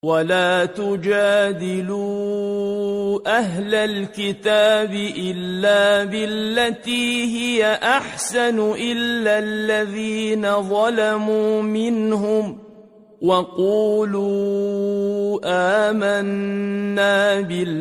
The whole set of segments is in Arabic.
ولا تجادلوا أهل الكتاب إلا بالتي هي أحسن إلا الذين ظلموا منهم وقولوا آمنا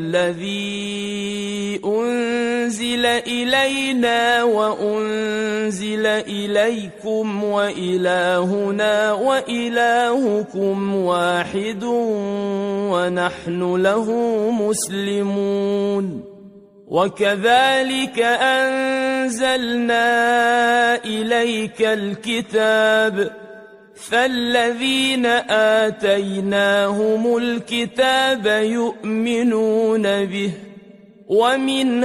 بالذي أنزل إلينا وأنزل إليكم وإلهنا وإلهكم واحد ونحن له مسلمون وكذلك أنزلنا إليك الكتاب فالذين آتيناهم الكتاب يؤمنون به ومن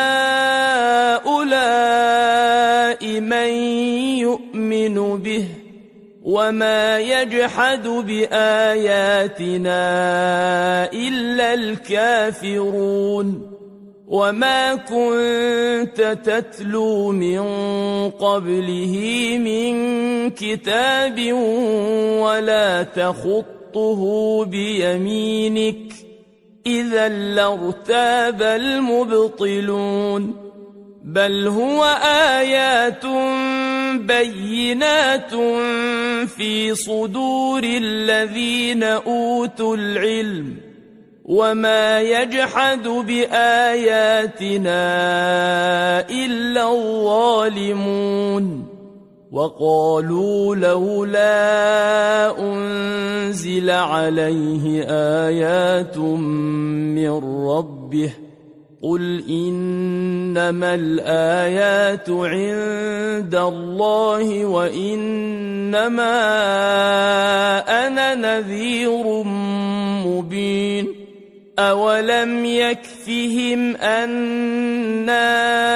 هؤلاء من يؤمن به وما يجحد بآياتنا إلا الكافرون وما كنت تتلو من قبله من كتاب ولا تخطه بيمينك إذا لارتاب المبطلون بل هو آيات بينات في صدور الذين أوتوا العلم وما يجحد بآياتنا إلا الظالمون وقالوا لولا أنزل عليه آيات من ربه قل إنما الآيات عند الله وإنما أنا نذير مبين أولم يكفهم أنا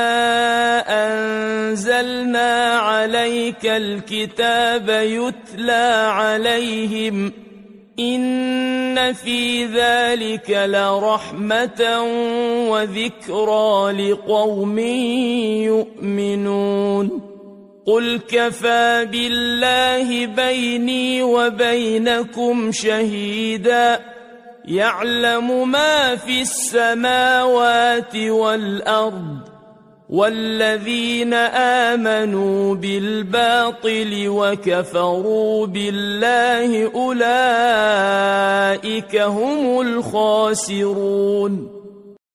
أنزلنا عليك الكتاب يتلى عليهم إن في ذلك لرحمة وذكرى لقوم يؤمنون قل كفى بالله بيني وبينكم شهيدا يعلم ما في السماوات والأرض والذين آمنوا بالباطل وكفروا بالله أولئك هم الخاسرون